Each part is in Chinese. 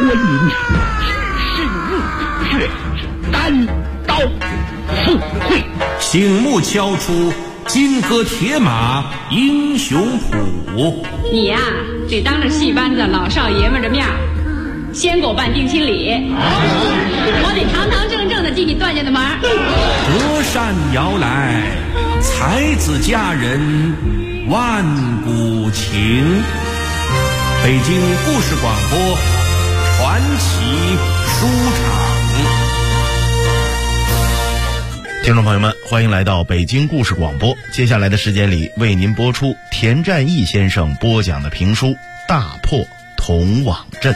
婚姻是怒却是单刀赴会， 醒目敲出金戈铁马英雄谱。 你呀，得当着戏班子老少爷们的面先给我办定亲礼，我得堂堂正正的进你段家的门。 隔山摇来，才子佳人万古情。北京故事广播传奇书场。 听众朋友们，欢迎来到北京故事广播。接下来的时间里，为您播出田占义先生播讲的评书《大破铜网阵》。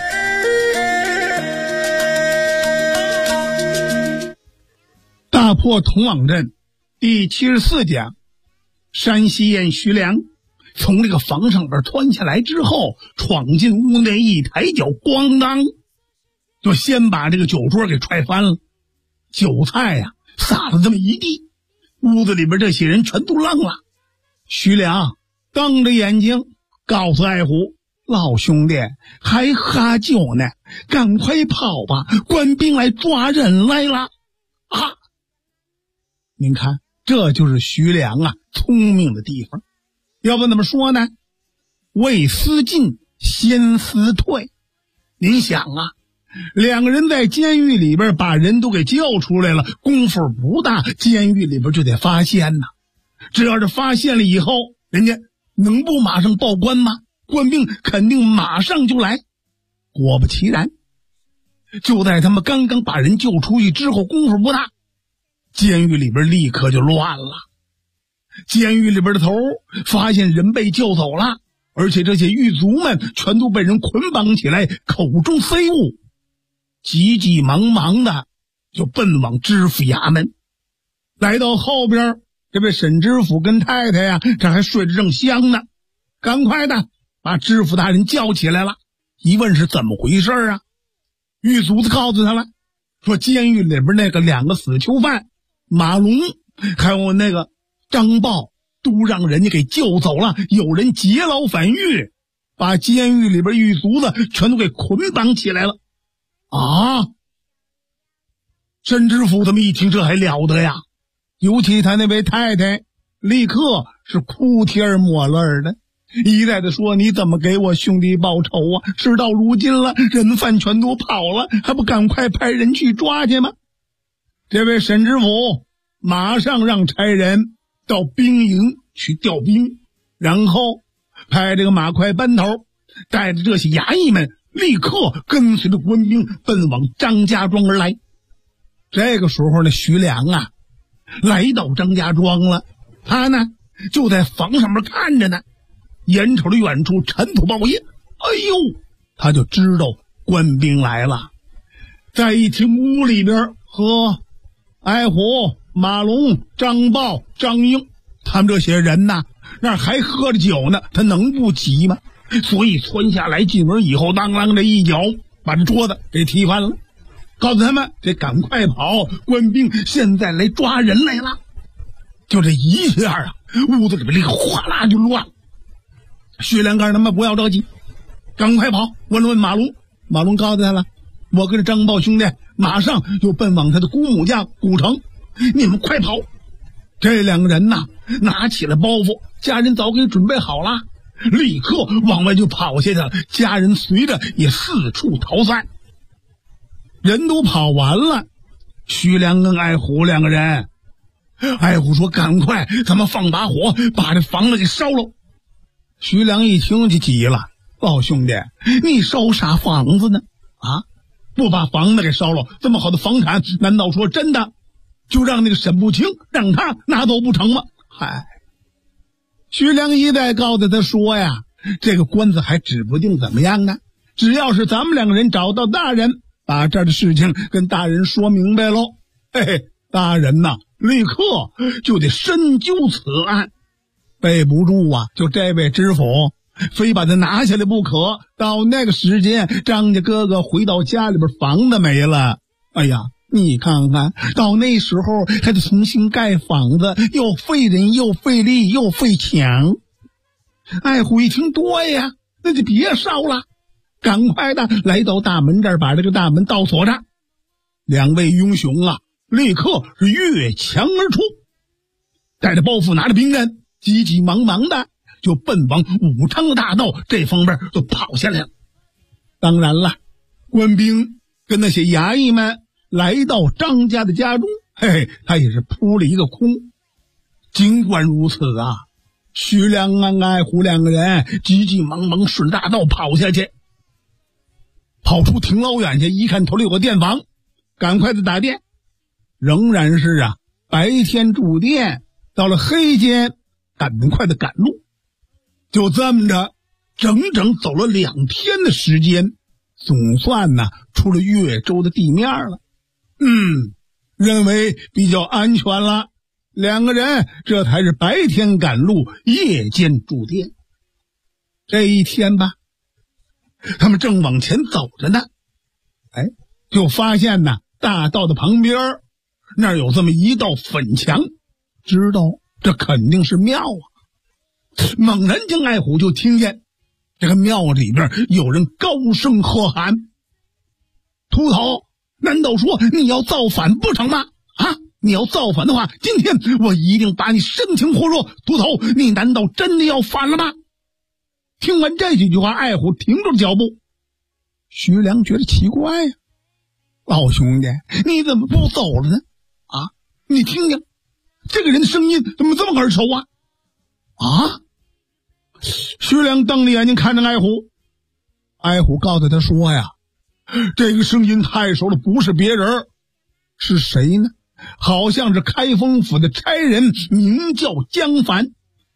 大破铜网阵第74讲，山西人徐良从这个房上边穿下来之后，闯进屋内，一抬脚咣当就先把这个酒桌给踹翻了，酒菜呀撒了这么一地，屋子里边这些人全都愣了。徐良瞪着眼睛告诉爱虎：老兄弟还喝酒呢，赶快跑吧，官兵来抓人来了啊！您看，这就是徐良啊聪明的地方。要不怎么说呢？未思进，先思退。您想啊，两个人在监狱里边把人都给叫出来了，功夫不大，监狱里边就得发现呐。只要是发现了以后，人家能不马上报官吗？官兵肯定马上就来。果不其然，就在他们刚刚把人救出去之后，功夫不大，监狱里边立刻就乱了。监狱里边的头发现人被救走了，而且这些狱卒们全都被人捆绑起来，口中塞物，急急忙忙的就奔往知府衙门。来到后边，这位沈知府跟太太呀，这还睡得正香呢，赶快的把知府大人叫起来了。一问是怎么回事啊？狱卒子告诉他了，说监狱里边那个两个死囚犯马龙还有那个张豹都让人家给救走了，有人劫牢反狱，把监狱里边狱卒子全都给捆绑起来了啊！沈知府他们一听，这还了得呀，尤其他那位太太立刻是哭天抹泪的，一再的说：你怎么给我兄弟报仇啊？事到如今了，人犯全都跑了，还不赶快派人去抓去吗？这位沈知府马上让差人到兵营去调兵，然后派这个马快班头带着这些衙役们立刻跟随着官兵奔往张家庄而来。这个时候呢，徐良啊来到张家庄了，他呢就在房上面看着呢，眼瞅着远处尘土爆烟，哎呦，他就知道官兵来了。再一听屋里边和爱虎、马龙、张豹、张英他们这些人呐，那还喝着酒呢，他能不急吗？所以窜下来，进门以后当啷这一脚把这桌子给踢翻了，告诉他们得赶快跑，官兵现在来抓人来了。就这一下啊，屋子里边哗啦就乱了。徐良告诉他们不要着急，赶快跑，问了问马龙，马龙告诉他了，我跟着张豹兄弟马上就奔往他的姑母家古城，你们快跑。这两个人呐，拿起了包袱，家人早给准备好了，立刻往外就跑下去了，家人随着也四处逃散。人都跑完了，徐良跟爱虎两个人，爱虎说赶快咱们放把火把这房子给烧了。徐良一听就急了，老兄弟你烧啥房子呢？啊，不把房子给烧了，这么好的房产难道说真的就让那个沈不清让他拿走不成吗？嗨，徐良一再告诉他说呀，这个官司还指不定怎么样呢，只要是咱们两个人找到大人，把这儿的事情跟大人说明白喽，嘿嘿，大人呐立刻就得深究此案，备不住啊，就这位知府非把他拿下来不可。到那个时间，张家哥哥回到家里边，房子没了，哎呀，你看看到那时候还得重新盖房子，又费人又费力又费钱。爱虎一听对呀，那就别烧了， 赶快的来到大门这儿，把这个大门倒锁着。两位英雄啊，立刻是越墙而出，带着包袱，拿着兵刃，急急忙忙的就奔往武昌大道这方面就跑下来了。当然了，官兵跟那些衙役们来到张家的家中，他也是扑了一个空。尽管如此啊，徐良啊、艾虎两个人急急忙忙顺大道跑下去，跑出挺老远去，一看头里有个店房，赶快的打店。仍然是啊，白天住店，到了黑间赶快的赶路。就这么着，整整走了2天的时间，总算呢出了越州的地面了。认为比较安全了，两个人这才是白天赶路，夜间住店。这一天吧，他们正往前走着呢，就发现呢，大道的旁边那儿有这么一道粉墙，知道这肯定是庙啊。猛然间，艾虎就听见这个庙里边有人高声喝喊：“秃头，难道说你要造反不成吗？你要造反的话，今天我一定把你生擒活捉。秃头，你难道真的要反了吗？”听完这几句话，艾虎停住了脚步。徐良觉得奇怪呀，老兄弟，你怎么不走了呢？你听听这个人的声音怎么这么耳熟啊？徐良瞪着眼睛看着艾虎，艾虎告诉他说呀，这个声音太熟了，不是别人，是谁呢？好像是开封府的差人，名叫江凡。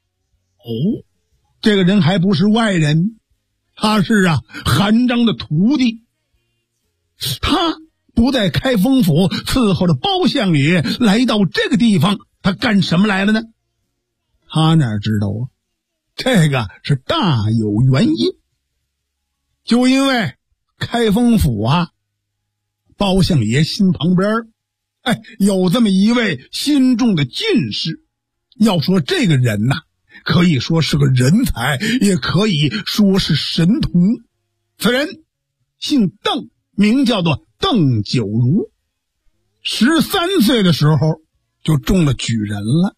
这个人还不是外人，他是韩章的徒弟。他不在开封府伺候着包相爷，来到这个地方，他干什么来了呢？他哪知道啊，这个是大有原因。就因为开封府包相爷心旁边有这么一位心中的进士。要说这个人可以说是个人才，也可以说是神童。此人姓邓，名叫做邓九如。13岁的时候就中了举人了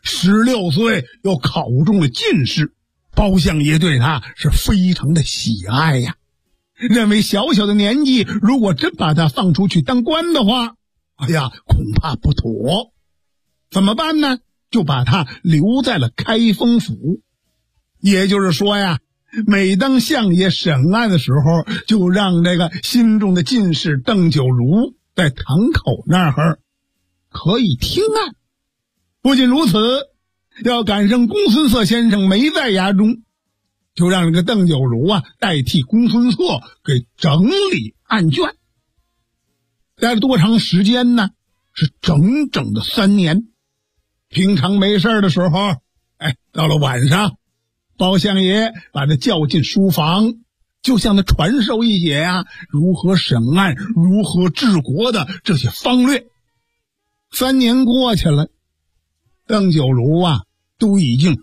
，16岁又考中了进士。包相爷对他是非常的喜爱呀，认为小小的年纪，如果真把他放出去当官的话，恐怕不妥。怎么办呢？就把他留在了开封府。也就是说呀，每当相爷审案的时候，就让这个心中的进士邓九如在堂口那儿可以听案。不仅如此，要赶上公孙策先生没在衙中，就让这个邓九如代替公孙策给整理案卷。待了多长时间呢？是整整的3年。平常没事的时候，到了晚上，包相爷把他叫进书房，就向他传授一些如何审案、如何治国的这些方略。3年过去了，邓九如都已经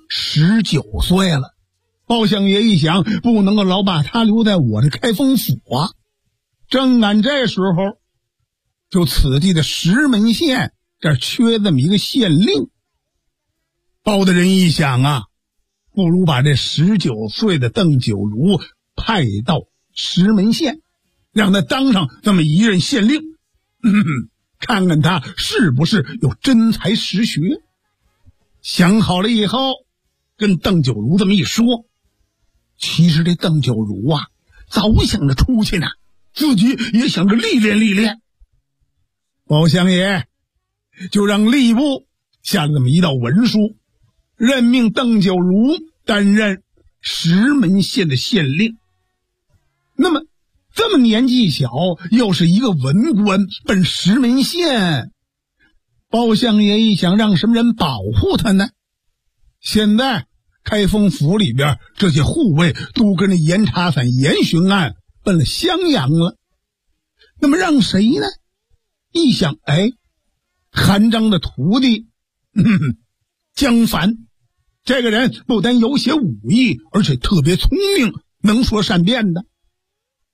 19岁了。包相爷一想，不能够老把他留在我的开封府正赶这时候，就此地的石门县这儿缺这么一个县令。包大人一想不如把这19岁的邓九如派到石门县，让他当上这么一任县令，看看他是不是有真才实学。想好了以后，跟邓九如这么一说。其实这邓九如早想着出去呢，自己也想着历练历练。包相爷就让吏部下了这么一道文书，任命邓九如担任石门县的县令。那么这么年纪小，又是一个文官，奔石门县，包相爷一想，让什么人保护他呢？现在开封府里边这些护卫都跟着严查反严巡案奔了襄阳了，那么让谁呢？一想，韩章的徒弟江凡，这个人不但有些武艺，而且特别聪明，能说善辩的。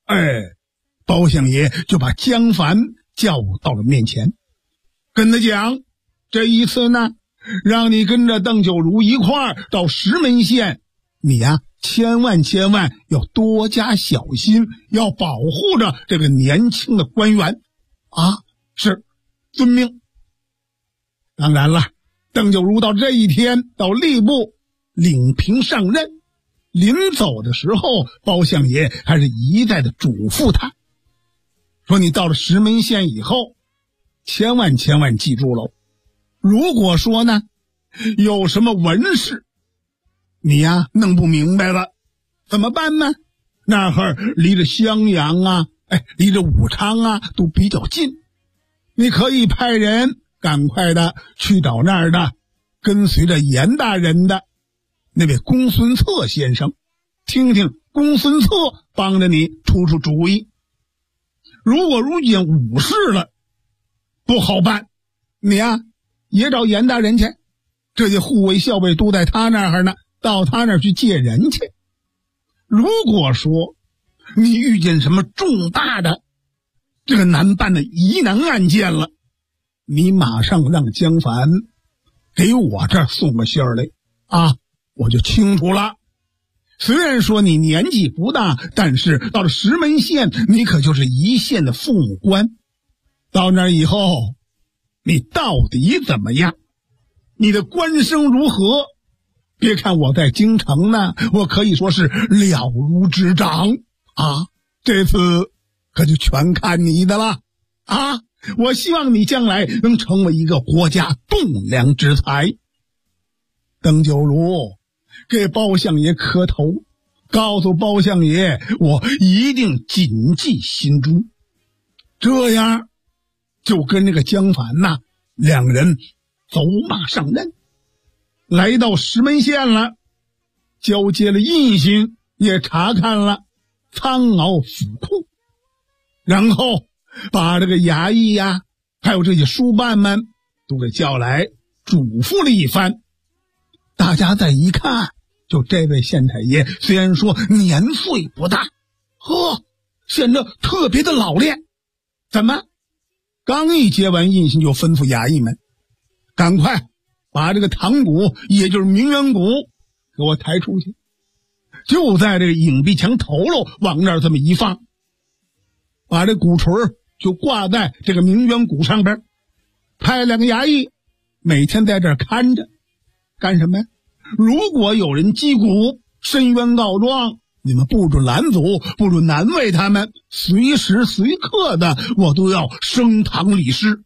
包相爷就把江凡叫到了面前，跟他讲，这一次呢，让你跟着邓九如一块儿到石门县，你呀，千万要多加小心，要保护着这个年轻的官员啊！是，遵命。当然了，邓九如到这一天到吏部领平上任，临走的时候，包相爷还是一再的嘱咐他，说你到了石门县以后，千万记住喽，如果说呢有什么文事你呀弄不明白了怎么办呢？那会儿离着襄阳啊，离着武昌啊都比较近，你可以派人赶快的去找那儿的跟随着严大人的那位公孙策先生，听听公孙策帮着你出出主意。如果如今武事了不好办，你呀也找严大人去，这些护卫校尉都在他那儿呢，到他那儿去借人去。如果说你遇见什么重大的这个难办的疑难案件了，你马上让江凡给我这儿送个信儿来啊，我就清楚了。虽然说你年纪不大，但是到了石门县，你可就是一县的父母官。到那儿以后，你到底怎么样？你的官声如何？别看我在京城呢，我可以说是了如指掌啊！这次可就全看你的了啊！我希望你将来能成为一个国家栋梁之才。邓九如给包相爷磕头，告诉包相爷，我一定谨记心中。这样就跟那个江凡呐，两人走马上任，来到石门县了，交接了印信，也查看了苍鳌府库，然后把这个衙役呀，还有这些书办们都给叫来，嘱咐了一番。大家再一看，就这位县太爷虽然说年岁不大，显得特别的老练。怎么？刚一接完印信，就吩咐衙役们赶快把这个堂鼓，也就是鸣冤鼓给我抬出去，就在这个影壁墙头喽，往那儿这么一放，把这鼓槌就挂在这个鸣冤鼓上边，派两个衙役每天在这儿看着。干什么呀？如果有人击鼓申冤告状，你们不准拦阻，不准难为他们，随时随刻的我都要升堂理事。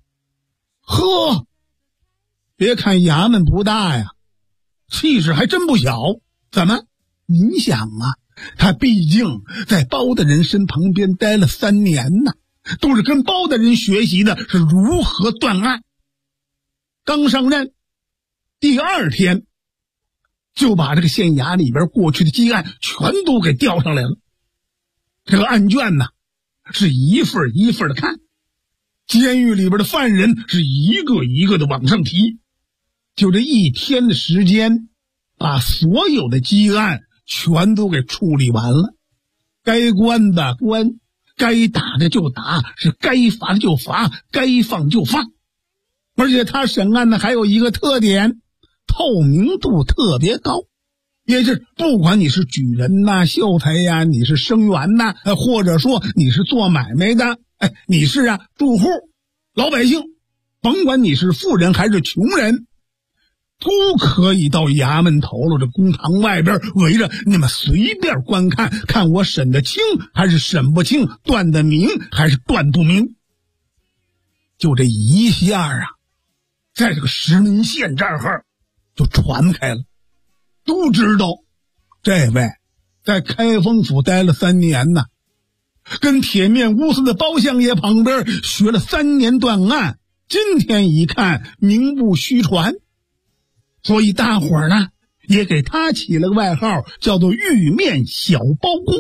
别看衙门不大呀，气势还真不小。怎么？你想啊，他毕竟在包大人身旁边待了3年呢，都是跟包大人学习的是如何断案。刚上任第2天，就把这个县衙里边过去的积案全都给调上来了。这个案卷呢，是一份一份的看，监狱里边的犯人是一个一个的往上提。就这1天的时间，把所有的积案全都给处理完了。该关的关，该打的就打，是该罚的就罚，该放就放。而且他审案呢还有一个特点，透明度特别高，也是不管你是举人呐、秀才呀，你是生员呐，或者说你是做买卖的，你是住户、老百姓，甭管你是富人还是穷人，都可以到衙门头了这公堂外边围着，你们随便观看，看我审得清还是审不清，断得明还是断不明。就这一下在这个石门县这儿就传开了，都知道这位在开封府待了3年呢，跟铁面无私的包相爷旁边学了3年断案，今天一看名不虚传，所以大伙儿呢也给他起了个外号，叫做玉面小包公。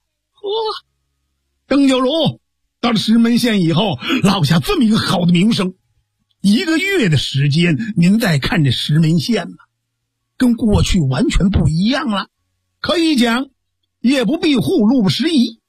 邓九如到了石门县以后，落下这么一个好的名声。1个月的时间，您再看这石门县呢，跟过去完全不一样了。可以讲夜不闭户，路不拾遗，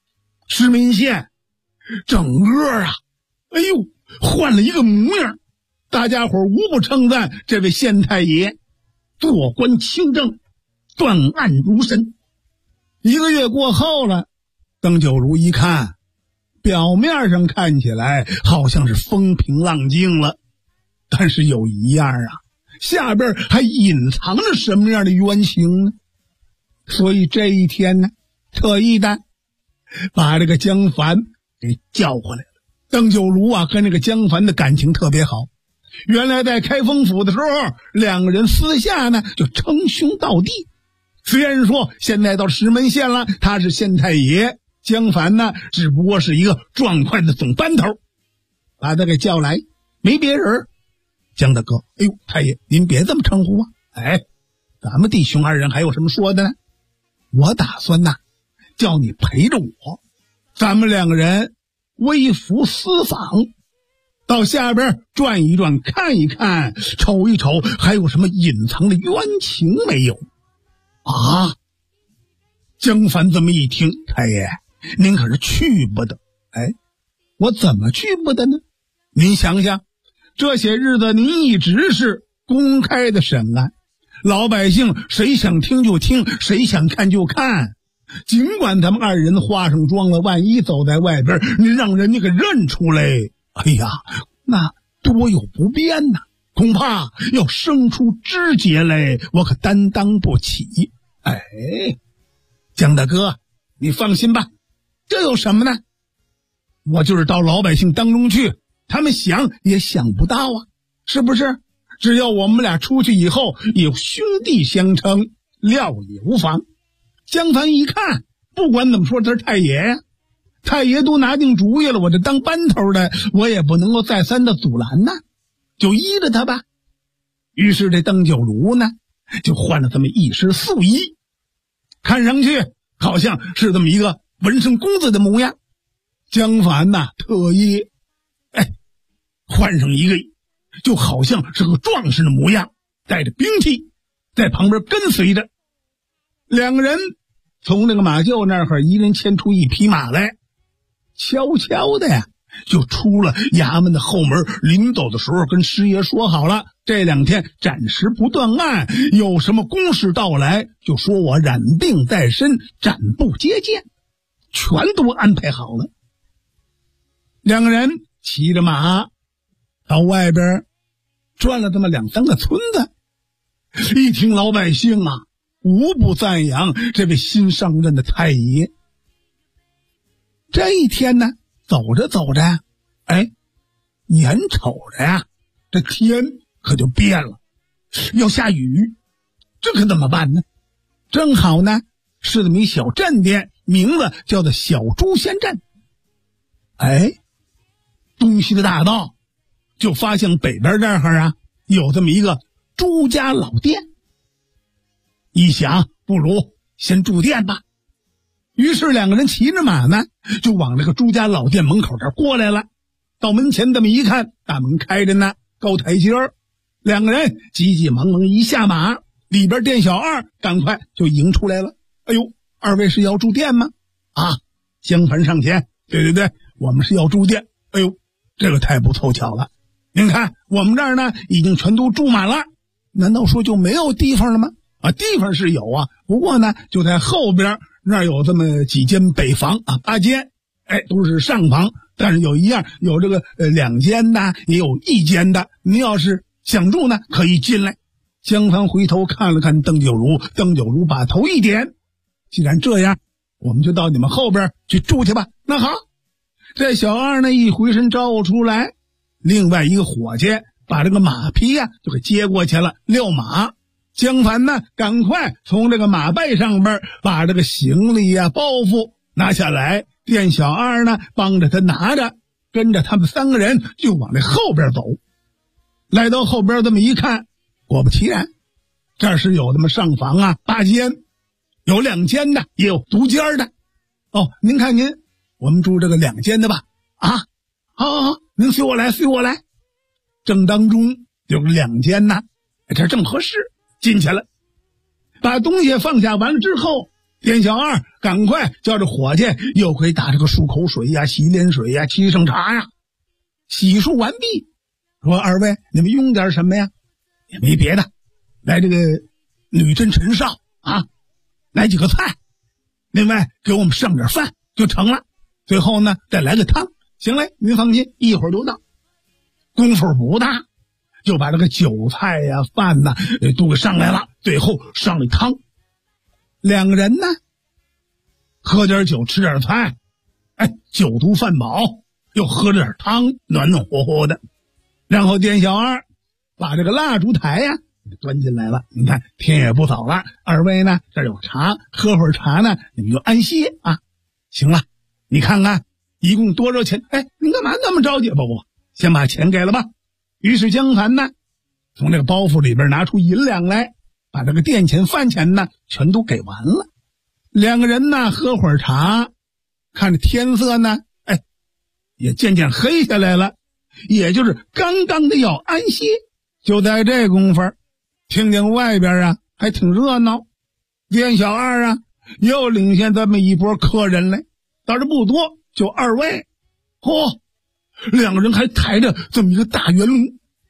石门县整个啊，哎呦，换了一个模样。大家伙无不称赞这位县太爷做官清正，断案如神。1个月过后了，邓九如一看，表面上看起来好像是风平浪静了，但是有一样啊，下边还隐藏着什么样的冤情呢？所以这一天呢，特意的把这个江凡给叫回来了。邓九如啊，跟这个江凡的感情特别好。原来在开封府的时候，2个人私下呢就称兄道弟。虽然说现在到石门县了，他是县太爷，江凡呢只不过是一个壮快的总班头。把他给叫来，没别人，江大哥，哎呦，太爷您别这么称呼啊。咱们弟兄2人还有什么说的呢？我打算呢叫你陪着我，咱们2个人微服私访，到下边转一转，看一看，瞅一瞅，还有什么隐藏的冤情没有啊？江凡这么一听，太爷您可是去不得。我怎么去不得呢？您想想，这些日子您一直是公开的审案，老百姓谁想听就听，谁想看就看。尽管他们2人化上妆了，万一走在外边，你让人家给认出来，哎呀，那多有不便呐，恐怕要生出枝节来，我可担当不起。江大哥，你放心吧，这有什么呢？我就是到老百姓当中去，他们想也想不到啊，是不是？只要我们俩出去以后有兄弟相称，料也无妨。江凡一看，不管怎么说他是太爷呀，太爷都拿定主意了，我这当班头的，我也不能够再三的阻拦呢，就依着他吧。于是这邓九如呢就换了这么一身素衣，看上去好像是这么一个文生公子的模样。江凡呐特意换上一个就好像是个壮士的模样，带着兵器在旁边跟随着。2个人从那个马厩那儿一人牵出1匹马来，悄悄的呀就出了衙门的后门。临走的时候跟师爷说好了，这2天暂时不断案，有什么公事到来就说我染病在身，暂不接见，全都安排好了。2个人骑着马到外边转了这么2、3个村子，一听老百姓啊无不赞扬这位新上任的太爷。这一天呢，走着走着，眼瞅着呀，这天可就变了，要下雨，这可怎么办呢？正好呢，是这么一小镇店，名字叫做小朱仙镇。东西的大道就发现北边这儿啊，有这么一个朱家老店。一想，不如先住店吧。于是2个人骑着马呢，就往那个朱家老店门口这儿过来了。到门前这么一看，大门开着呢，高台阶儿。2个人急急忙忙一下马，里边店小二赶快就迎出来了。2位是要住店吗？江凡上前，对，我们是要住店。这个太不凑巧了，您看我们这儿呢已经全都住满了，难道说就没有地方了吗？地方是有啊，不过呢就在后边那儿有这么几间北房8间，都是上房，但是有一样，有这个2间的，也有1间的，您要是想住呢可以进来。江凡回头看了看邓九如，邓九如把头一点，既然这样，我们就到你们后边去住去吧。那好，这小二呢一回身招呼出来，另外一个伙计把这个马匹就给接过去了，撂马。江凡呢赶快从这个马背上边把这个行李包袱拿下来，店小二呢帮着他拿着，跟着他们3个人就往这后边走。来到后边这么一看，果不其然，这是有这么上房8间，有2间的，也有独间的。您看您，我们住这个2间的吧。好，您随我来。正当中有个2间呢，这正合适，进去了。把东西放下完了之后， 店小二赶快叫着伙计，又给打这个漱口水呀、洗脸水呀、沏上茶呀。洗漱完毕，说二位你们用点什么呀？也没别的，来这个女真陈烧啊，来几个菜，另外给我们上点饭就成了。最后呢再来个汤。行嘞，您放心，一会儿就到。功夫不大，就把这个酒菜呀、饭呐都给上来了，最后上了汤。两个人呢喝点酒吃点菜，酒足饭饱，又喝点汤，暖暖和和的。然后店小二把这个蜡烛台呀端进来了。你看天也不早了，二位呢这儿有茶，喝会儿茶呢你们就安歇啊。行了，你看看一共多少钱？您干嘛那么着急？不，先把钱给了吧。于是江凡呢从这个包袱里边拿出银两来，把这个店钱饭钱呢全都给完了。两个人呢喝会儿茶，看着天色呢也渐渐黑下来了，也就是刚刚的要安歇。就在这功夫，听见外边啊还挺热闹，店小二啊又领先这么一波客人来，倒是不多，就二位。两个人还抬着这么一个大圆笼。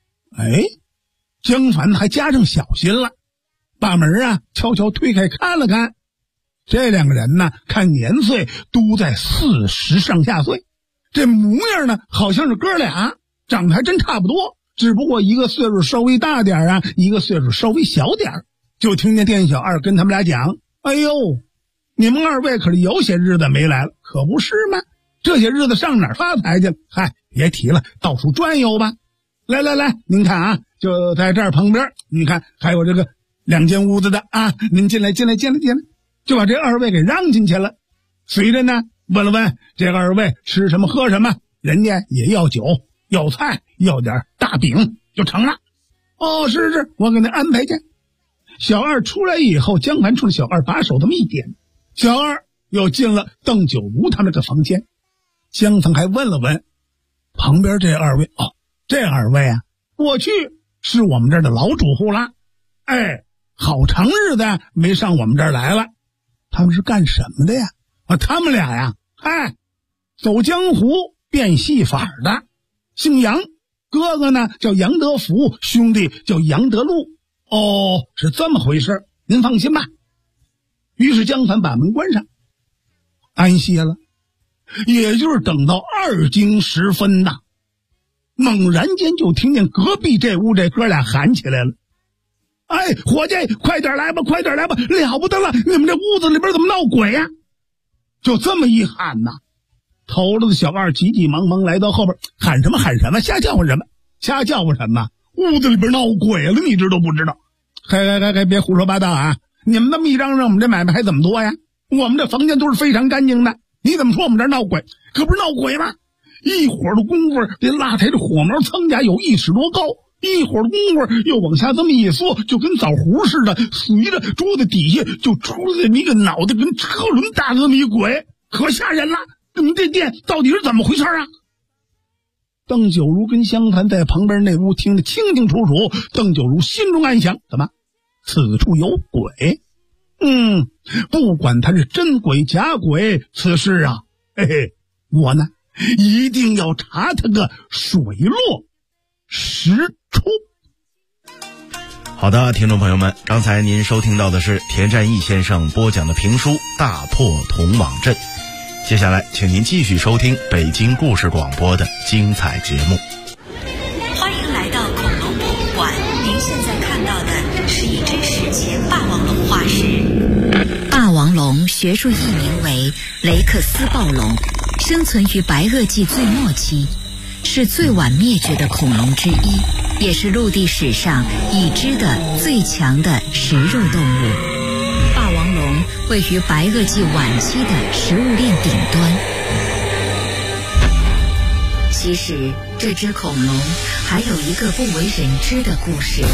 江凡还加上小心了，把门啊悄悄推开看了看。这两个人呢看年岁都在40上下岁，这模样呢好像是哥俩，长得还真差不多，只不过一个岁数稍微大点啊，一个岁数稍微小点。就听见店小二跟他们俩讲，你们二位可是有些日子没来了。可不是吗？这些日子上哪儿发财去了？别提了，到处转悠吧。来，您看啊，就在这儿旁边，你看还有这个2间屋子的啊，您进来，就把这二位给让进去了。随着呢问了问这个二位吃什么喝什么，人家也要酒要菜要点大饼就成了。是，我给您安排去。小二出来以后，江凡冲小二把手这么一点，小二又进了邓九如他们这房间。江凡还问了问旁边这二位，这二位啊过去是我们这儿的老主户了，好长日子没上我们这儿来了。他们是干什么的呀？他们俩呀走江湖变戏法的，姓杨，哥哥呢叫杨德福，兄弟叫杨德禄。是这么回事，您放心吧。于是江凡把门关上，安歇了。也就是等到2更时分呐，猛然间就听见隔壁这屋这哥俩喊起来了，伙计快点来吧，了不得了，你们这屋子里边怎么闹鬼呀？就这么一喊呐，头了的小二急急忙忙来到后边，喊什么瞎叫唤什么，屋子里边闹鬼了，你知道不知道？别胡说八道啊！你们那么一嚷嚷，我们这买卖还怎么多呀？我们这房间都是非常干净的，你怎么说我们这闹鬼？可不是闹鬼吗？一会儿的功夫，这蜡台的火苗噌家有1尺多高，一会儿的功夫又往下这么一缩，就跟枣核似的，随着桌子底下就出来一个脑袋跟车轮大这么一鬼，可吓人了。你们这店到底是怎么回事啊？邓九如跟湘凡在旁边那屋听得清清楚楚，邓九如心中暗想，怎么此处有鬼？不管他是真鬼假鬼，此事啊我呢一定要查他个水落石出。 好的，听众朋友们，刚才您收听到的是田占义先生播讲的评书《大破铜网阵》。接下来请您继续收听北京故事广播的精彩节目。 欢迎来到恐龙博物馆，您现在看到的是一只史前霸王龙化石。霸王龙学术译名为雷克斯暴龙，生存于白垩纪最末期，是最晚灭绝的恐龙之一，也是陆地史上已知的最强的食肉动物。霸王龙位于白垩纪晚期的食物链顶端。其实这只恐龙还有一个不为人知的故事。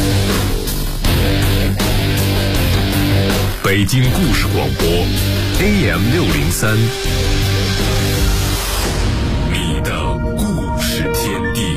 北京故事广播 AM603， 你的故事天地。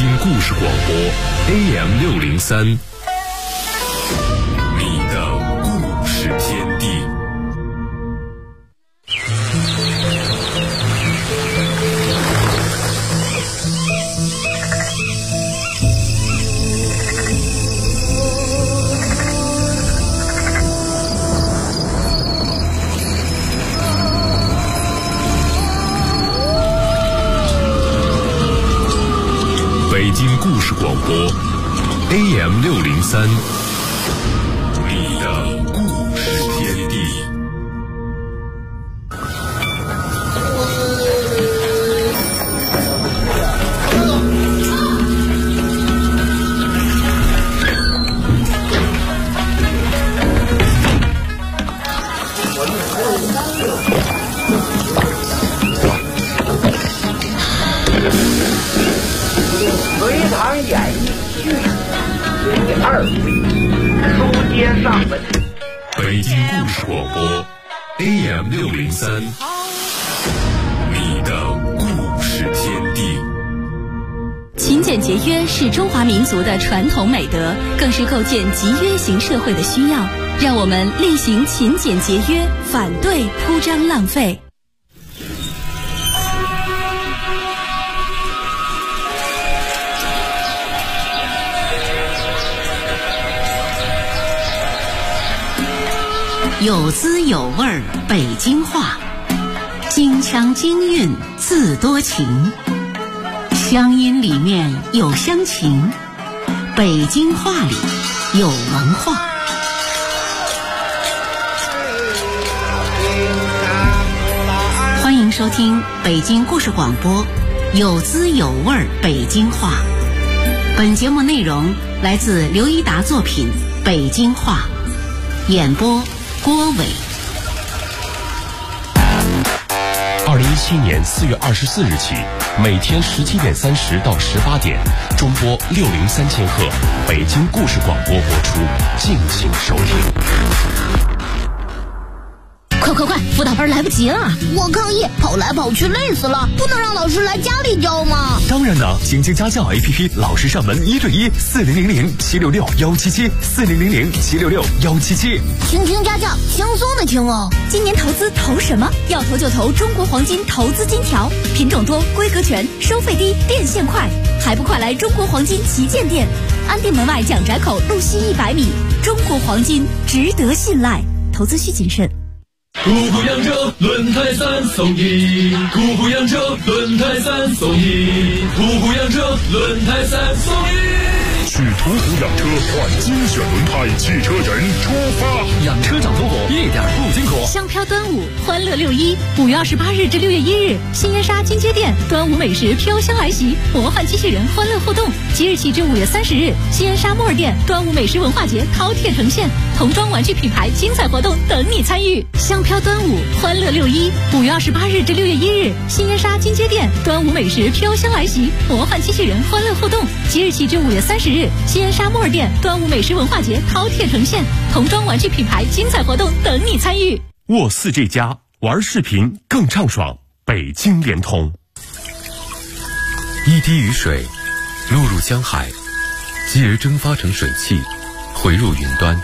京故事广播 AM603， 你的故事天地。北京故事广播 AM603， 你的故事天地。 隋唐演义续第2回，书接上文。 北京故事广播 AM603， 你的故事天地。 勤俭节约是中华民族的传统美德，更是构建集约型社会的需要。让我们力行勤俭节约，反对铺张浪费。有滋有味儿北京话，京腔京韵字多情，乡音里面有乡情，北京话里有文化。欢迎收听北京故事广播有滋有味儿北京话。本节目内容来自刘一达作品《北京话》，演播郭伟。 2017年4月24日起，每天17点30到18点，中波603千赫北京故事广播播出，敬请收听。 快，辅导班来不及了！ 我抗议，跑来跑去累死了，不能让老师来家里教吗？ 当然了，请进家教 APP， 老师上门1对1，4000-766-177，4000-766-177。 听家教，轻松的听哦。 今年投资投什么？要投就投中国黄金投资金条，品种多，规格全，收费低，变现快，还不快来中国黄金旗舰店，安定门外蒋宅口路西100米。中国黄金值得信赖，投资需谨慎。 途虎扬州轮胎3送1，途虎扬州轮胎3送1，途虎扬州轮胎3送1。 去途虎养车换精选轮胎，汽车人出发。 养车找途虎，一点不辛苦。 香飘端午，欢乐615月28日至6月1日，新烟沙金街店端午美食飘香来袭，魔幻机器人欢乐互动。即日起至5月30日，新烟沙木尔店端午美食文化节饕餮呈现，童装玩具品牌精彩活动等你参与。香飘端午，欢乐615月28日至6月1日，新烟沙金街店端午美食飘香来袭，魔幻机器人欢乐互动。即日起至5月30日，新烟沙木尔店端午美食文化节饕餮呈现，童装玩具品牌精彩活动等你参与。 沃4这家玩视频更畅爽，北京联通。 一滴雨水落入江海，继而蒸发成水汽，回入云端。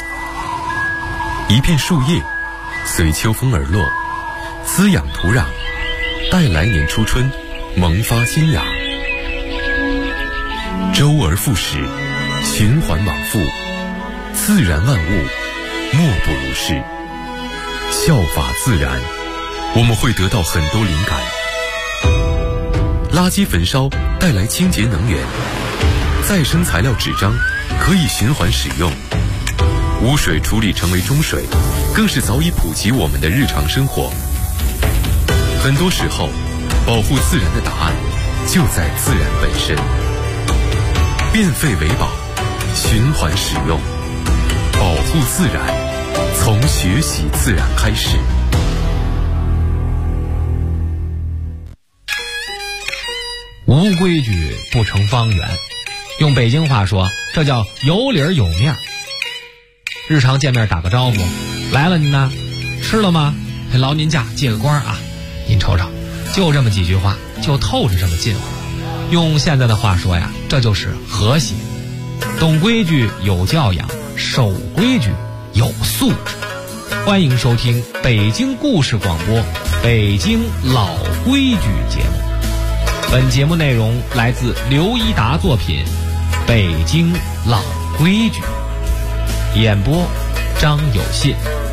一片树叶随秋风而落，滋养土壤，待来年初春萌发新芽。周而复始，循环往复，自然万物莫不如是。效法自然，我们会得到很多灵感。垃圾焚烧带来清洁能源，再生材料纸张可以循环使用，污水处理成为中水，更是早已普及我们的日常生活。很多时候，保护自然的答案就在自然本身。变废为宝，循环使用，保护自然，从学习自然开始。 无规矩不成方圆，用北京话说，这叫有理儿有面儿。日常见面打个招呼，来了您呢，吃了吗？劳您驾，借个光啊！您瞅瞅，就这么几句话，就透着这么近乎。 用现在的话说呀，这就是和谐。懂规矩有教养，守规矩有素质。欢迎收听北京故事广播北京老规矩节目。本节目内容来自刘一达作品《北京老规矩》，演播张有信。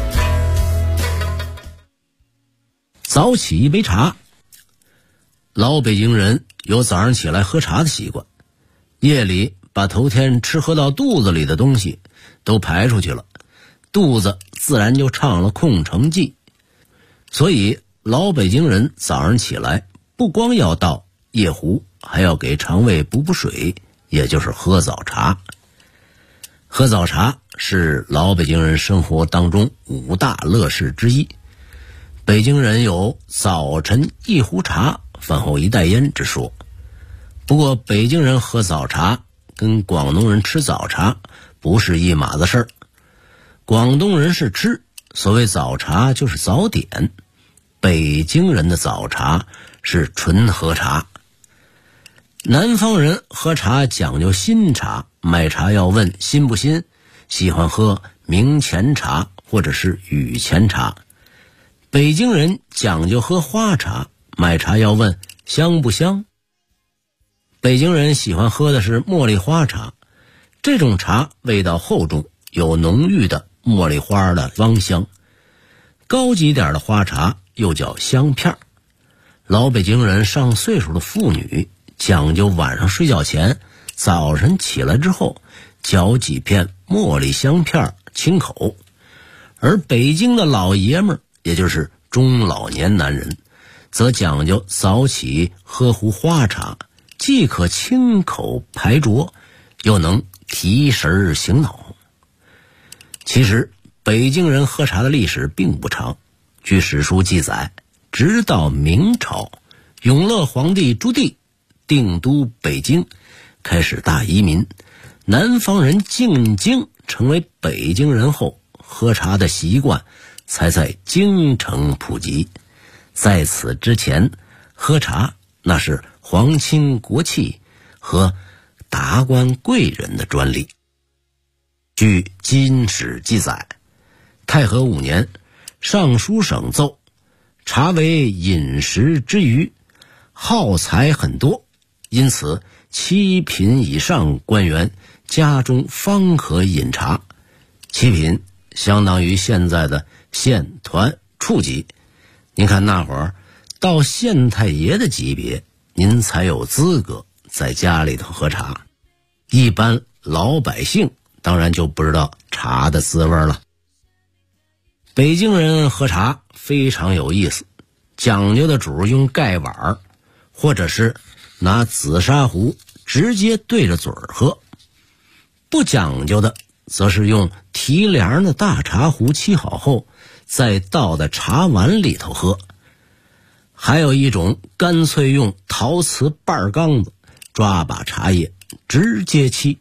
早起一杯茶。老北京人有早上起来喝茶的习惯，夜里把头天吃喝到肚子里的东西都排出去了，肚子自然就唱了空城计。所以老北京人早上起来不光要倒夜壶，还要给肠胃补水，也就是喝早茶。喝早茶是老北京人生活当中5大乐事之一。北京人有早晨一壶茶，饭后一袋烟之说。不过北京人喝早茶跟广东人吃早茶不是一码子事儿。广东人是吃，所谓早茶就是早点，北京人的早茶是纯喝茶。南方人喝茶讲究新茶，买茶要问新不新，喜欢喝明前茶或者是雨前茶。北京人讲究喝花茶，买茶要问香不香。北京人喜欢喝的是茉莉花茶，这种茶味道厚重，有浓郁的茉莉花的芳香。高级点的花茶又叫香片。老北京人上岁数的妇女讲究晚上睡觉前，早晨起来之后嚼几片茉莉香片清口。而北京的老爷们儿，也就是中老年男人，则讲究早起喝壶花茶，既可清口排浊，又能提神醒脑。其实北京人喝茶的历史并不长，据史书记载，直到明朝，永乐皇帝朱棣定都北京，开始大移民，南方人进京成为北京人后，喝茶的习惯才在京城普及。在此之前，喝茶那是皇亲国戚和达官贵人的专利。据《金史》记载，太和5年，尚书省奏，茶为饮食之余，耗财很多，因此7品以上官员家中方可饮茶。7品相当于现在的县团处级，您看那会儿到县太爷的级别，您才有资格在家里头喝茶。一般老百姓当然就不知道茶的滋味了。北京人喝茶非常有意思，讲究的主用盖碗，或者是拿紫砂壶直接对着嘴喝。不讲究的则是用提梁的大茶壶沏好后，再倒在茶碗里头喝。还有一种干脆用陶瓷半缸子抓把茶叶直接沏。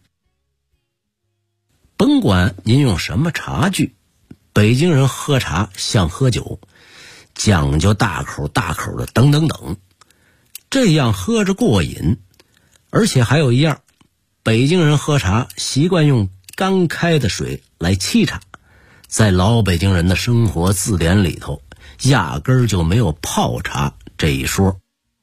甭管您用什么茶具，北京人喝茶像喝酒，讲究大口大口的等等等，这样喝着过瘾。而且还有一样，北京人喝茶习惯用刚开的水来沏茶，在老北京人的生活字典里头压根儿就没有泡茶这一说。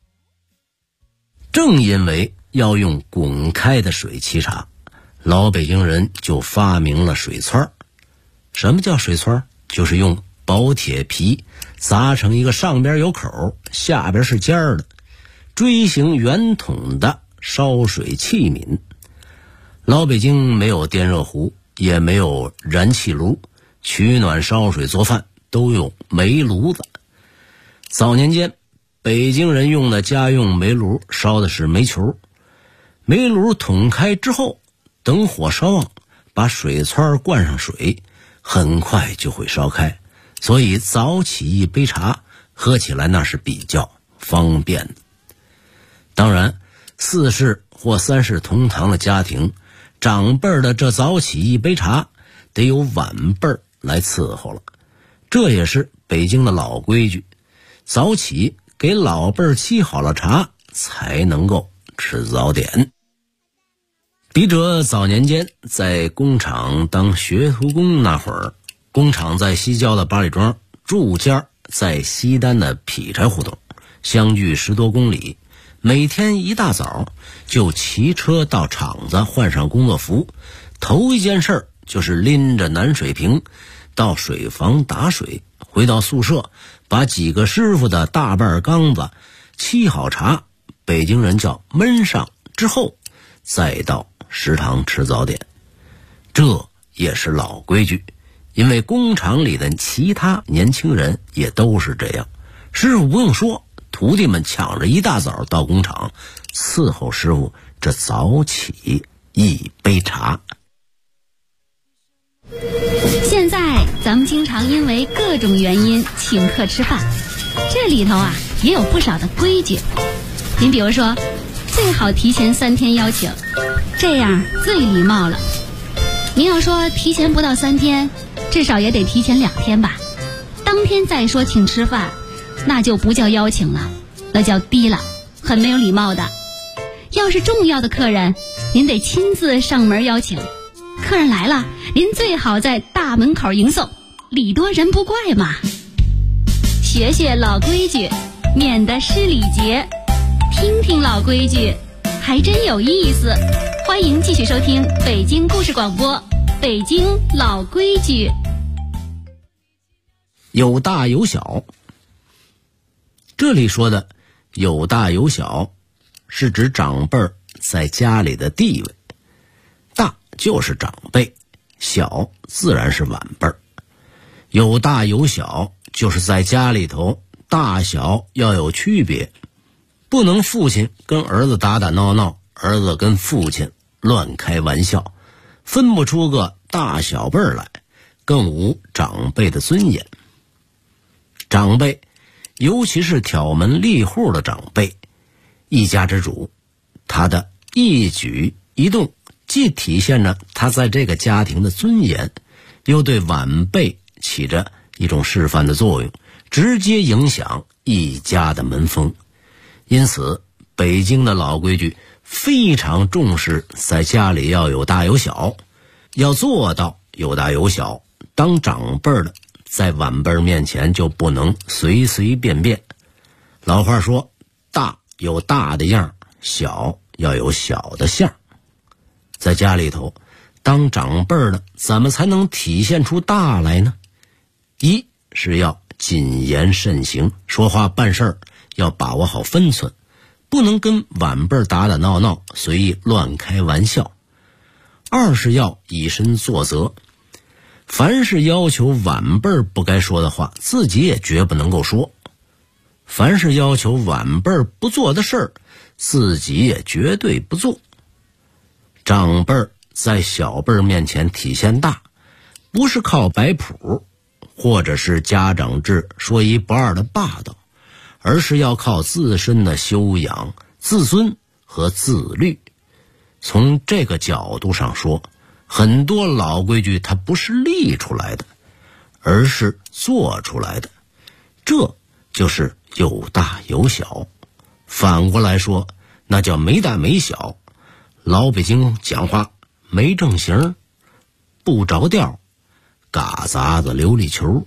正因为要用滚开的水沏茶，老北京人就发明了水汆。什么叫水汆？就是用薄铁皮砸成一个上边有口下边是尖儿的锥形圆筒的烧水器皿。老北京没有电热壶，也没有燃气炉，取暖烧水做饭都用煤炉子。早年间北京人用的家用煤炉烧的是煤球，煤炉捅开之后，等火烧旺，把水汆灌上水，很快就会烧开，所以早起一杯茶喝起来那是比较方便的。当然4世或3世同堂的家庭，长辈的这早起一杯茶得有晚辈来伺候了，这也是北京的老规矩，早起给老辈沏好了茶才能够吃早点。笔者早年间在工厂当学徒工那会儿，工厂在西郊的八里庄，住家在西单的劈柴胡同，相距10多公里。每天一大早就骑车到厂子换上工作服，头一件事就是拎着南水瓶到水房打水，回到宿舍把几个师傅的大半缸子沏好茶，北京人叫焖上之后，再到食堂吃早点。这也是老规矩，因为工厂里的其他年轻人也都是这样。师傅不用说，徒弟们抢着一大早到工厂伺候师傅这早起一杯茶。 现在咱们经常因为各种原因请客吃饭，这里头啊也有不少的规矩。您比如说，最好提前3天邀请，这样最礼貌了。您要说提前不到3天，至少也得提前2天吧。当天再说请吃饭，那就不叫邀请了，那叫低了，很没有礼貌的。要是重要的客人，您得亲自上门邀请。客人来了，您最好在大门口迎送，礼多人不怪嘛。学学老规矩，免得失礼节。听听老规矩，还真有意思。欢迎继续收听北京故事广播，北京老规矩。 有大有小，这里说的有大有小，是指长辈在家里的地位。大就是长辈，小自然是晚辈。有大有小，就是在家里头大小要有区别，不能父亲跟儿子打打闹闹，儿子跟父亲乱开玩笑，分不出个大小辈来，更无长辈的尊严。长辈，尤其是挑门立户的长辈，一家之主，他的一举一动既体现着他在这个家庭的尊严，又对晚辈起着一种示范的作用，直接影响一家的门风。因此北京的老规矩非常重视在家里要有大有小，要做到有大有小，当长辈的在晚辈面前就不能随随便便。老话说，大有大的样，小要有小的相。在家里头当长辈的怎么才能体现出大来呢？一是要谨言慎行，说话办事要把握好分寸，不能跟晚辈打打闹闹，随意乱开玩笑。二是要以身作则，凡是要求晚辈不该说的话，自己也绝不能够说；凡是要求晚辈不做的事儿，自己也绝对不做。长辈在小辈面前体现大，不是靠摆谱或者是家长制说一不二的霸道，而是要靠自身的修养、自尊和自律。从这个角度上说，很多老规矩它不是立出来的，而是做出来的，这就是有大有小。反过来说，那叫没大没小。老北京讲话没正形，不着调，嘎杂子琉璃球。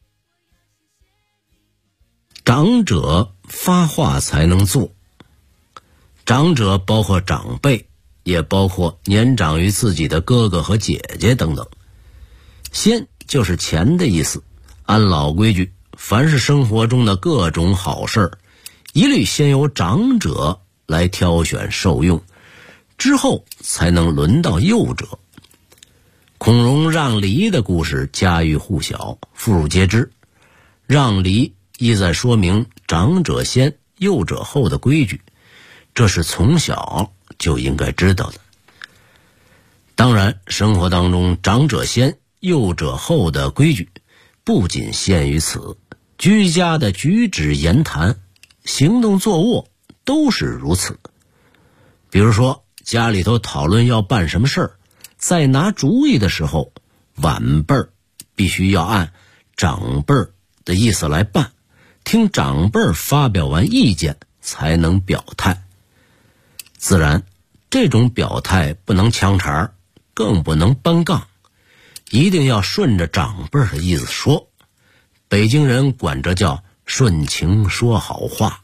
长者发话才能做，长者包括长辈，也包括年长于自己的哥哥和姐姐等等。先就是钱的意思，按老规矩，凡是生活中的各种好事儿，一律先由长者来挑选受用，之后才能轮到幼者。孔融让梨的故事家喻户晓，妇孺皆知。让梨意在说明长者先幼者后的规矩，这是从小就应该知道的。当然，生活当中长者先幼者后的规矩不仅限于此，居家的举止言谈、行动坐卧都是如此。比如说家里头讨论要办什么事儿，在拿主意的时候，晚辈儿必须要按长辈儿的意思来办，听长辈儿发表完意见才能表态。 自然，这种表态不能呛茬，更不能搬杠，一定要顺着长辈的意思说。北京人管这叫顺情说好话。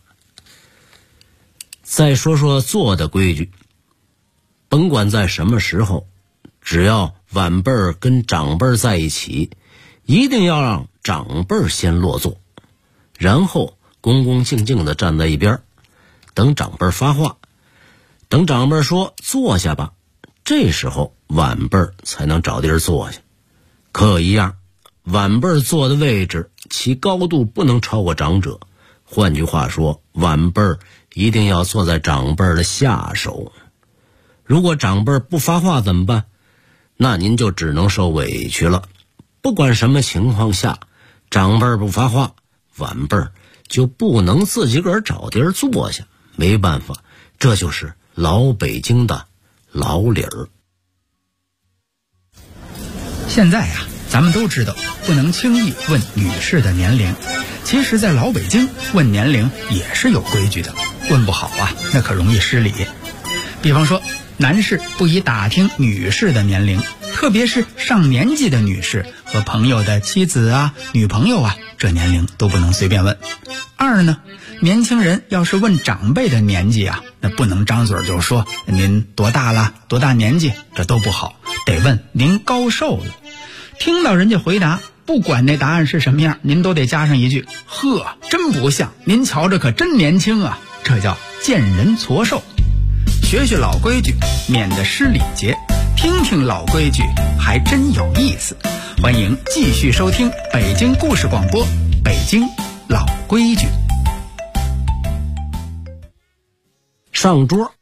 再说说做的规矩，甭管在什么时候，只要晚辈儿跟长辈儿在一起，一定要让长辈儿先落座，然后恭恭敬敬地站在一边，等长辈儿发话。等长辈儿说坐下吧，这时候晚辈儿才能找地儿坐下。可一样，晚辈儿坐的位置其高度不能超过长者，换句话说，晚辈儿一定要坐在长辈儿的下手。如果长辈儿不发话怎么办？那您就只能受委屈了。不管什么情况下，长辈儿不发话，晚辈儿就不能自己个儿找地儿坐下。没办法，这就是老北京的老理儿。 现在啊，咱们都知道不能轻易问女士的年龄，其实在老北京问年龄也是有规矩的，问不好啊，那可容易失礼。比方说，男士不宜打听女士的年龄，特别是上年纪的女士和朋友的妻子啊、女朋友啊，这年龄都不能随便问。二呢，年轻人要是问长辈的年纪啊，那不能张嘴就说您多大了、多大年纪，这都不好，得问您高寿了。听到人家回答，不管那答案是什么样，您都得加上一句：呵，真不像，您瞧着可真年轻啊。这叫见人矬寿。学学老规矩，免得失礼节；听听老规矩，还真有意思。欢迎继续收听北京故事广播，北京老规矩。 上桌，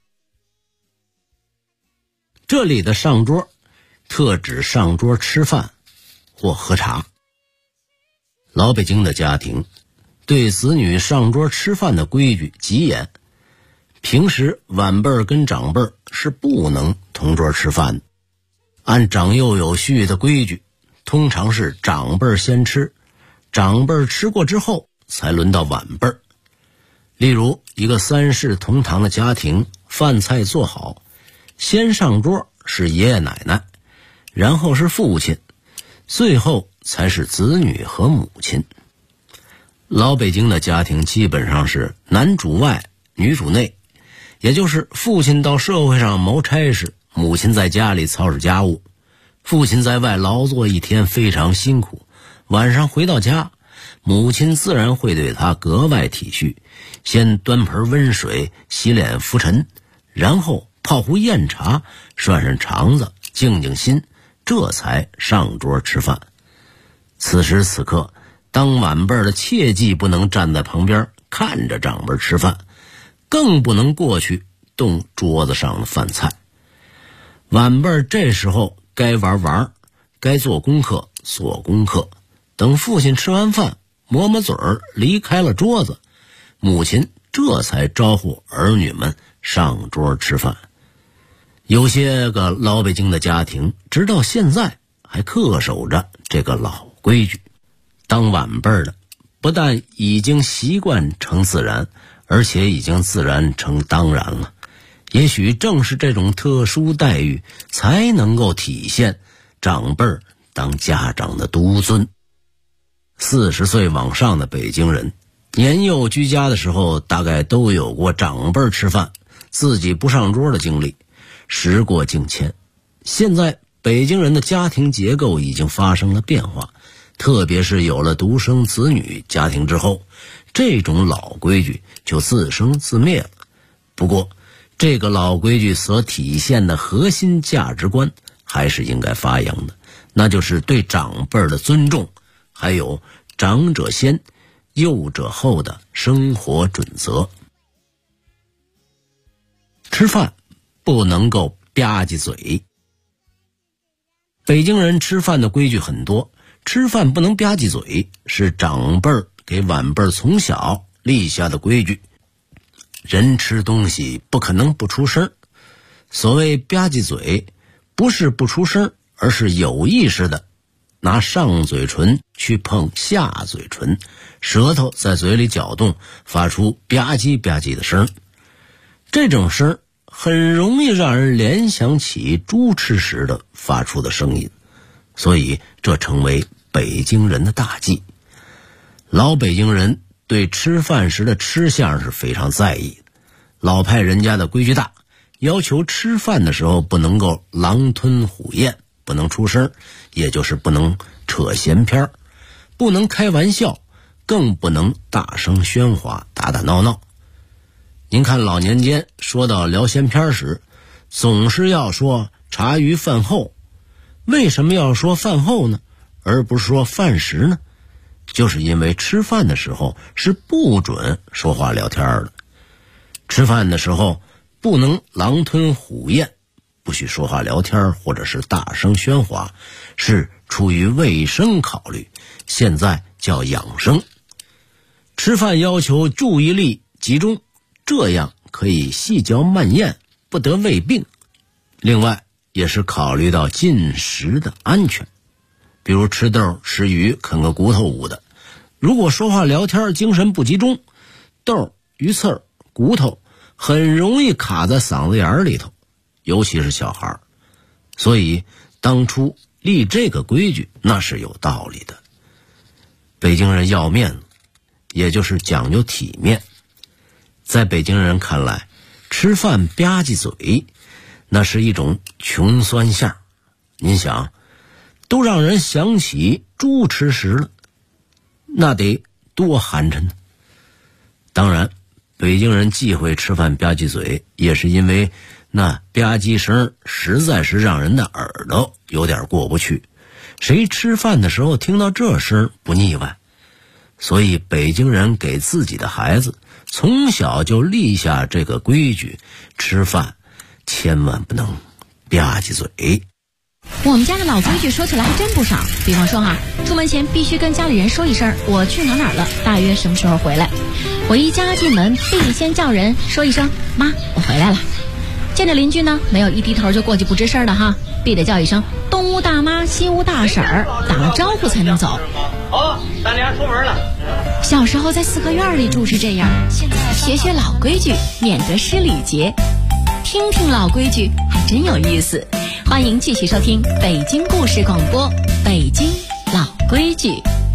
这里的上桌特指上桌吃饭或喝茶。老北京的家庭对子女上桌吃饭的规矩极严，平时晚辈儿跟长辈儿是不能同桌吃饭的。按长幼有序的规矩，通常是长辈儿先吃，长辈儿吃过之后才轮到晚辈儿。例如一个三世同堂的家庭，饭菜做好，先上桌是爷爷奶奶，然后是父亲，最后才是子女和母亲。老北京的家庭基本上是男主外女主内，也就是父亲到社会上谋差事，母亲在家里操持家务。父亲在外劳作一天非常辛苦，晚上回到家，母亲自然会对他格外体恤，先端盆温水洗脸拂尘，然后泡壶酽茶，涮涮肠子，静静心，这才上桌吃饭。此时此刻，当晚辈的切记不能站在旁边看着长辈吃饭，更不能过去动桌子上的饭菜。晚辈这时候该玩玩，该做功课做功课，等父亲吃完饭抹抹嘴儿离开了桌子，母亲这才招呼儿女们上桌吃饭。有些个老北京的家庭直到现在还恪守着这个老规矩。当晚辈的不但已经习惯成自然，而且已经自然成当然了。也许正是这种特殊待遇，才能够体现长辈当家长的独尊。40岁往上的北京人，年幼居家的时候，大概都有过长辈吃饭自己不上桌的经历。时过境迁，现在北京人的家庭结构已经发生了变化，特别是有了独生子女家庭之后，这种老规矩就自生自灭了。不过这个老规矩所体现的核心价值观还是应该发扬的，那就是对长辈的尊重，还有长者先幼者后的生活准则。吃饭不能够吧唧嘴。北京人吃饭的规矩很多，吃饭不能吧唧嘴是长辈给晚辈从小立下的规矩。人吃东西不可能不出声，所谓吧唧嘴，不是不出声，而是有意识的拿上嘴唇去碰下嘴唇，舌头在嘴里搅动，发出吧唧吧唧的声。这种声很容易让人联想起猪吃时的发出的声音，所以这成为北京人的大忌。老北京人对吃饭时的吃相是非常在意的，老派人家的规矩大，要求吃饭的时候不能够狼吞虎咽，不能出声，也就是不能扯闲篇，不能开玩笑，更不能大声喧哗打打闹闹。您看老年间说到聊闲篇时，总是要说茶余饭后，为什么要说饭后呢，而不是说饭时呢？就是因为吃饭的时候是不准说话聊天的，吃饭的时候不能狼吞虎咽，不许说话聊天或者是大声喧哗，是出于卫生考虑，现在叫养生。吃饭要求注意力集中，这样可以细嚼慢咽，不得胃病。另外也是考虑到进食的安全，比如吃豆吃鱼啃个骨头捂的，如果说话聊天精神不集中，豆鱼刺骨头很容易卡在嗓子眼里头，尤其是小孩。所以当初立这个规矩那是有道理的。北京人要面子，也就是讲究体面。在北京人看来，吃饭吧唧嘴那是一种穷酸相。您想，都让人想起猪吃食了，那得多寒碜呢。当然北京人忌讳吃饭吧唧嘴，也是因为那吧唧声实在是让人的耳朵有点过不去，谁吃饭的时候听到这声不腻歪。所以北京人给自己的孩子从小就立下这个规矩，吃饭千万不能吧唧嘴。 我们家的老规矩说起来还真不少，比方说出门前必须跟家里人说一声我去哪儿了，大约什么时候回来。我一家进门必先叫人说一声妈我回来了。见着邻居呢，没有一低头就过去不吱声的必得叫一声东屋大妈西屋大婶儿，打了招呼才能走。 好，咱俩出门了。 小时候在四合院里住是这样，现在学学老规矩，免得失礼节。听听老规矩还真有意思。欢迎继续收听北京故事广播，北京老规矩。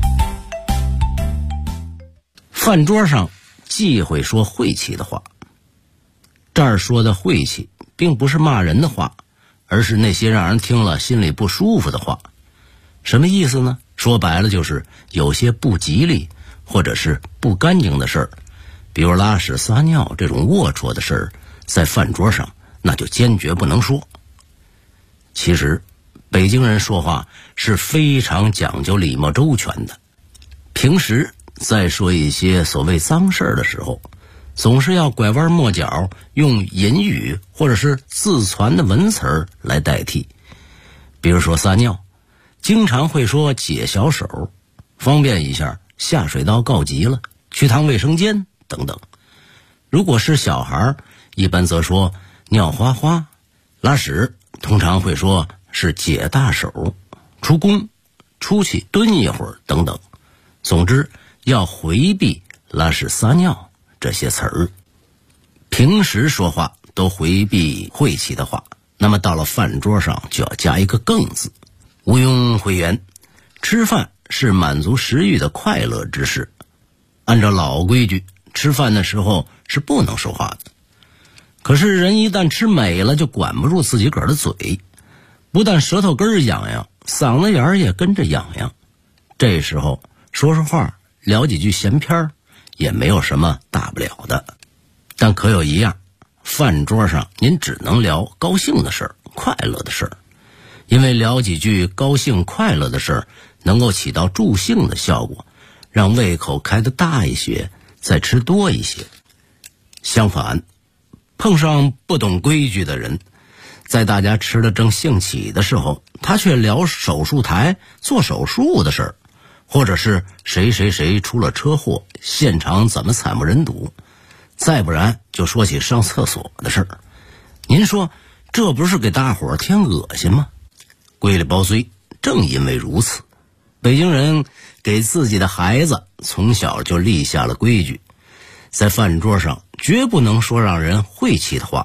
饭桌上忌讳说晦气的话，这儿说的晦气并不是骂人的话，而是那些让人听了心里不舒服的话。什么意思呢？说白了就是有些不吉利或者是不干净的事儿，比如拉屎撒尿这种龌龊的事儿，在饭桌上那就坚决不能说。其实北京人说话是非常讲究礼貌周全的，平时在说一些所谓脏事儿的时候，总是要拐弯抹角，用隐语或者是自传的文词儿来代替。比如说撒尿，经常会说解小手，方便一下下水道告急了，去趟卫生间等等。如果是小孩，一般则说尿哗哗，拉屎通常会说是解大手，出宫出去蹲一会儿等等。总之要回避拉屎撒尿这些词儿。平时说话都回避晦气的话，那么到了饭桌上就要加一个更字。毋庸讳言，吃饭是满足食欲的快乐之事。按照老规矩，吃饭的时候是不能说话的。可是人一旦吃美了，就管不住自己个儿的嘴，不但舌头根儿痒痒，嗓子眼儿也跟着痒痒。这时候说说话，聊几句闲篇儿，也没有什么大不了的。但可有一样，饭桌上您只能聊高兴的事儿，快乐的事儿，因为聊几句高兴快乐的事儿能够起到助兴的效果，让胃口开得大一些，再吃多一些。相反，碰上不懂规矩的人，在大家吃得正兴起的时候，他却聊手术台做手术的事儿，或者是谁谁谁出了车祸，现场怎么惨不忍睹，再不然就说起上厕所的事儿。您说这不是给大伙儿添恶心吗？归里包堆，正因为如此，北京人给自己的孩子从小就立下了规矩，在饭桌上绝不能说让人晦气的话，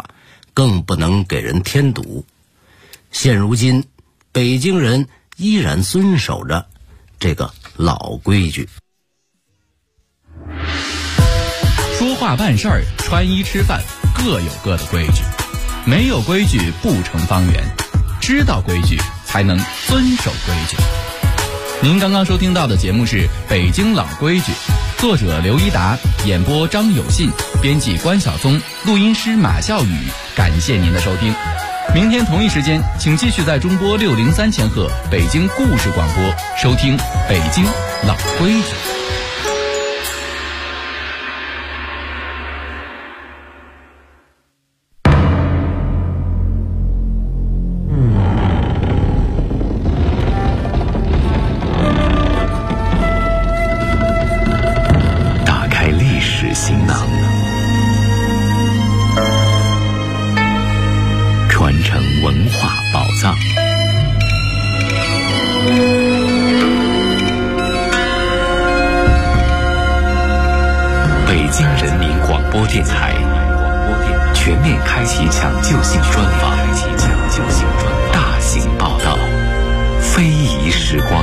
更不能给人添堵。现如今，北京人依然遵守着这个老规矩。 说话办事儿、穿衣吃饭各有各的规矩，没有规矩不成方圆，知道规矩才能遵守规矩。您刚刚收听到的节目是《北京老规矩》，作者刘一达，演播张有信，编辑关晓松，录音师马笑宇。感谢您的收听，明天同一时间，请继续在中波603千赫北京故事广播收听《北京老规矩》。 传承文化宝藏。北京人民广播电台全面开启抢救性专访，大型报道，非遗时光。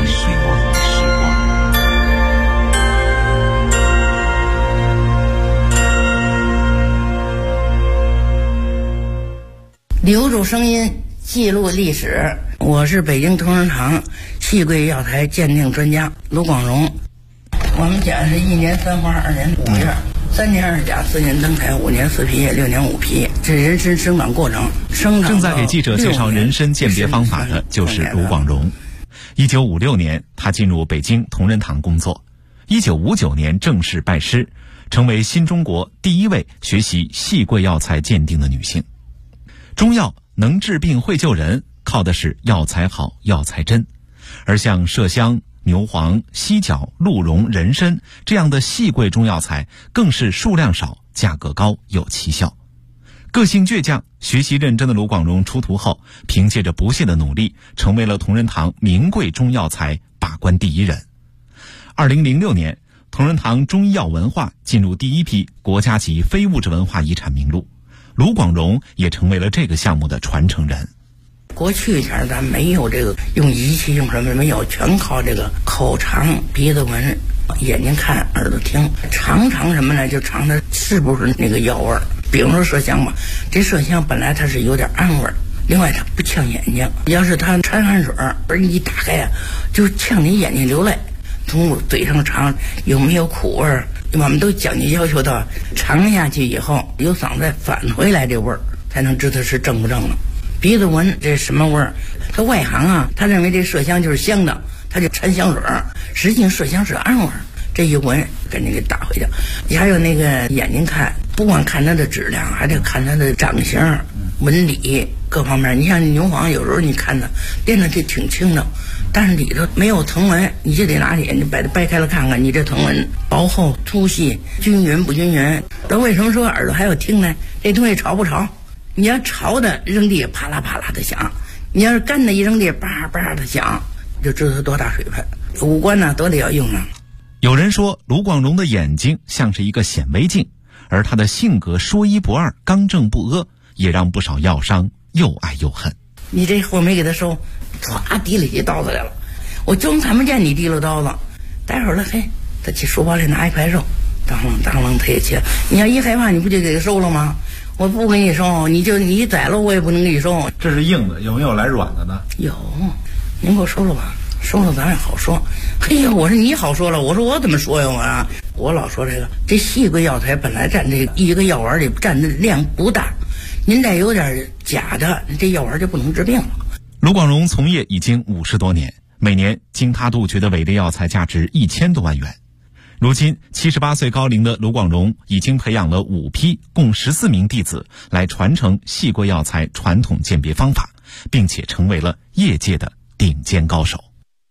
留住声音，记录历史。我是北京同仁堂戏柜药材鉴定专家卢广荣。我们讲是1年3花2年5月，3年2甲4年登台5年4批6年5批，这人参生长过程。 正在给记者介绍人参鉴别方法的就是卢广荣。1956年，他进入北京同仁堂工作。1959年正式拜师，成为新中国第一位学习戏柜药材鉴定的女性。中药能治病会救人，靠的是药材好药材真，而像麝香、牛黄、犀角、鹿茸、人参这样的细贵中药材更是数量少、价格高、有奇效。个性倔强、学习认真的卢广荣出徒后，凭借着不懈的努力，成为了同仁堂名贵中药材把关第一人。2006年，同仁堂中医药文化进入第一批国家级非物质文化遗产名录，卢广荣也成为了这个项目的传承人。 过去前咱没有这个用仪器用什么没有，全靠这个口尝、鼻子闻、眼睛看、耳朵听，尝什么呢？就尝它是不是那个药味儿。比如说麝香吧，这麝香本来它是有点暗味儿，另外它不呛眼睛。要是它掺汗水儿一打开呀，就呛你眼睛流泪。从嘴上尝有没有苦味儿，我们都讲究要求到尝下去以后有嗓子返回来这味儿，才能知道是正不正了。鼻子闻这什么味儿？他外行啊，他认为这麝香就是香的，他就掺香水儿，实际上麝香是暗味儿。这一闻给你给打回去。你还有那个眼睛看，不光看它的质量，还得看它的长相、纹理各方面。你像牛黄，有时候你看它练的就挺轻的，但是里头没有藤纹，你就得拿眼睛把它掰开了看看，你这藤纹薄厚、粗细、均匀不均匀。那为什么说耳朵还要听呢？这东西潮不潮？你要潮的扔地啪啦啪啦的响，你要是干的一扔地叭叭的响，就知道它多大水分。五官呢都得要用上。 有人说卢广荣的眼睛像是一个显微镜，而他的性格说一不二、刚正不阿，也让不少药商又爱又恨。 你这货没给他收，唰提了起刀子来了，我正看不见你提了刀子，待会儿了，嘿，他去书包里拿一块肉，当啷当啷他也切。你要一害怕，你不就给他收了吗？我不给你收，你宰了我也不能给你收。 这是硬的，有没有来软的呢？ 有，您给我收了吧，收了咱也好说。嘿呀，我说你好说了，我说我怎么说呀？我老说这细贵药材本来占这一个药丸里占的量不大，您再有点假的，这药丸就不能治病了。 卢广荣从业已经50多年，每年经他杜绝的伪劣药材价值1000多万元。如今78岁高龄的卢广荣已经培养了5批共14名弟子来传承细贵药材传统鉴别方法，并且成为了业界的顶尖高手。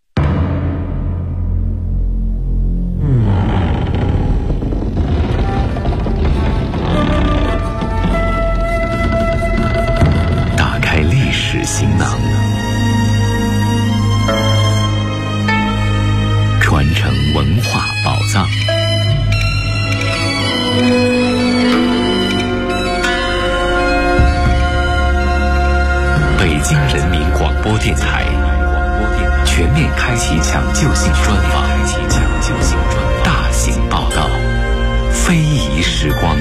打开历史行囊，传承文化宝藏。 电台全面开启抢救性专访，大型报道，非遗时光。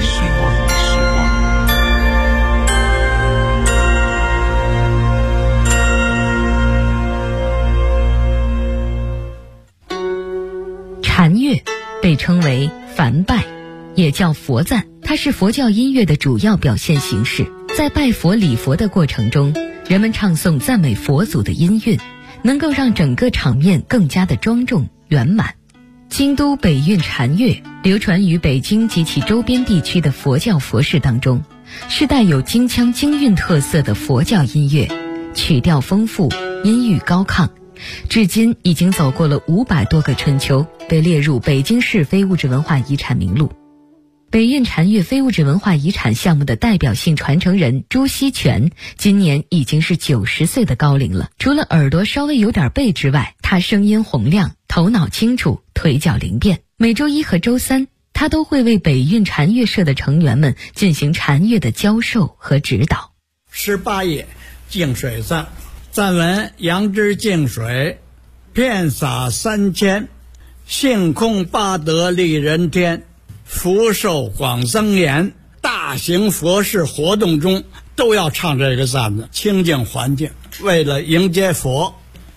禅乐被称为梵拜，也叫佛赞，它是佛教音乐的主要表现形式。在拜佛礼佛的过程中，人们唱诵赞美佛祖的音韵，能够让整个场面更加的庄重圆满。京都北韵禅乐流传于北京及其周边地区的佛教佛事当中，是带有京腔京韵特色的佛教音乐，曲调丰富，音域高亢，至今已经走过了500多个春秋，被列入北京市非物质文化遗产名录。北韵禅乐非物质文化遗产项目的代表性传承人朱锡全今年已经是90岁的高龄了。除了耳朵稍微有点背之外，他声音洪亮，头脑清楚，腿脚灵便。每周1和周3，他都会为北韵禅乐社的成员们进行禅乐的教授和指导。 18页净水赞，赞文：杨枝净水，遍洒3000，性空八德利人天，福寿广增延。大型佛事活动中都要唱这个赞子，清净环境，为了迎接佛。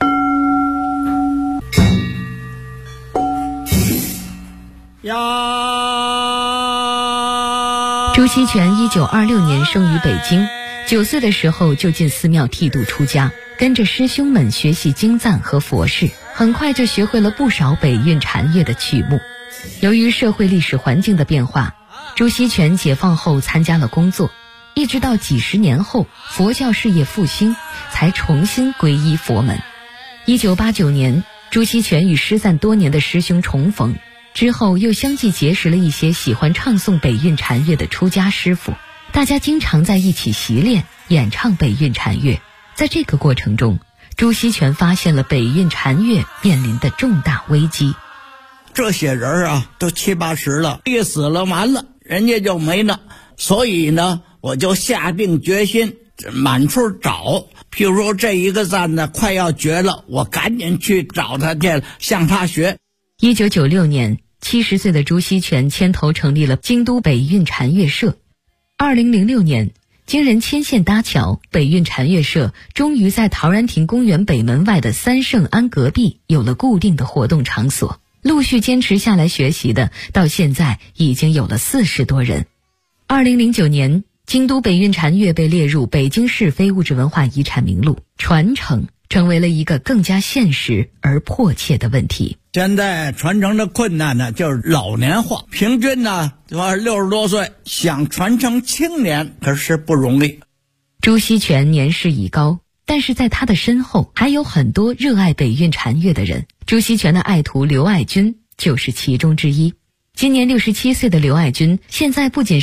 朱锡全1926年生于北京，9岁的时候就进寺庙剃度出家，跟着师兄们学习经赞和佛事，很快就学会了不少北韵禅乐的曲目。由于社会历史环境的变化，朱锡全解放后参加了工作，一直到几十年后佛教事业复兴，才重新皈依佛门。1989年，朱锡全与失散多年的师兄重逢，之后又相继结识了一些喜欢唱诵北韵禅乐的出家师傅，大家经常在一起习练演唱北韵禅乐。在这个过程中，朱锡全发现了北韵禅乐面临的重大危机。 这些人啊，都70、80了，一死了完了，人家就没了。所以呢，我就下定决心满处找。譬如说这一个赞呢快要绝了，我赶紧去找他去，向他学。 1996年，70岁的朱锡全牵头成立了京都北韵禅乐社。2006年，经人牵线搭桥，北韵禅乐社终于在陶然亭公园北门外的三圣庵隔壁有了固定的活动场所。陆续坚持下来学习的，到现在已经有了40多人。2009年，京都北韵禅乐被列入北京市非物质文化遗产名录，传承成为了一个更加现实而迫切的问题。 现在传承的困难呢，就是老年化，平均呢60多岁，想传承青年可是不容易。 朱锡全年事已高，但是在他的身后还有很多热爱北韵禅乐的人。朱锡全的爱徒刘爱军就是其中之一。今年67岁的刘爱军，现在不仅